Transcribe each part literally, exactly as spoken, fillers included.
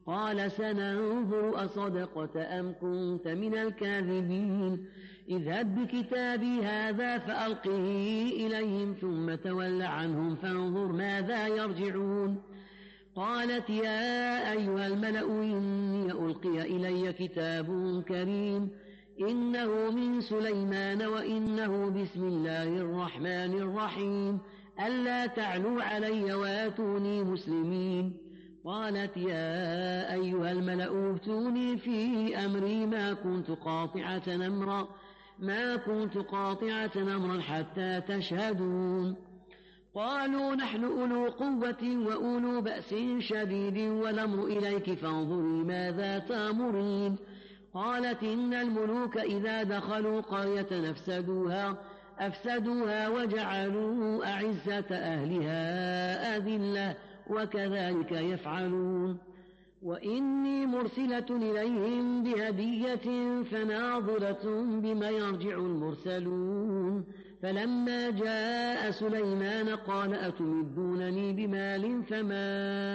قال سننظر أصدقت أم كنت من الكاذبين اذهب بكتابي هذا فألقه إليهم ثم تول عنهم فانظر ماذا يرجعون قالت يا أيها الملأ إني ألقي إلي كتاب كريم إنه من سليمان وإنه بسم الله الرحمن الرحيم ألا تعلوا علي واتوني مسلمين قالت يا أيها الملأ ائتوني في أمري ما كنت قاطعة أمرا ما كنت قاطعة أمرا حتى تشهدون قالوا نحن أولو قوة وأولو بأس شديد والأمر إليك فانظري ماذا تأمرين قالت إن الملوك إذا دخلوا قرية أفسدوها أفسدوها وجعلوا أعزة أهلها أذلة وكذلك يفعلون وإني مرسلة إليهم بهدية فناظرة بما يرجع المرسلون فلما جاء سليمان قال أتمدونني بمال فما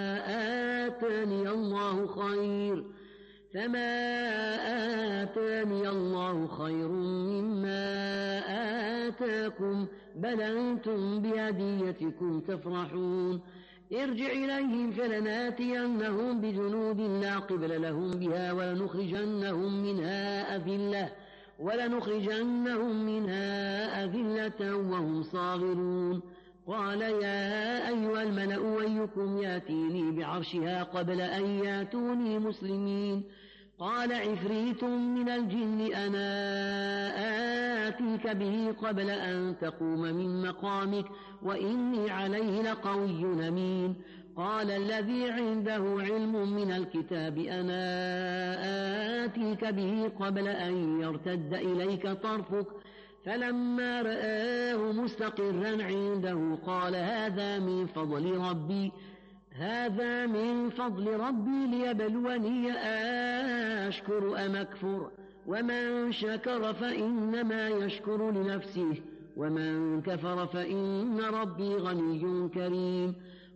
آتاني الله خير فما آتاني الله خير مما آتاكم بل أنتم بهديتكم تفرحون ارجع إليهم فلناتينهم بجنود لا قبل لهم بها ولنخرجنهم منها أذلة ولنخرجنهم منها أذلة وهم صاغرون قال يا أيها الملأ أيكم ياتيني بعرشها قبل أن ياتوني مسلمين قال عفريت من الجن أنا آتيك به قبل أن تقوم من مقامك وإني عليه لقوي أمين قال الذي عنده علم من الكتاب أنا آتيك به قبل أن يرتد إليك طرفك فلما رآه مستقرا عنده قال هذا من فضل ربي هذا من فضل ربي ليبلوني أشكر أم أكفر ومن شكر فإنما يشكر لنفسه ومن كفر فإن ربي غني كريم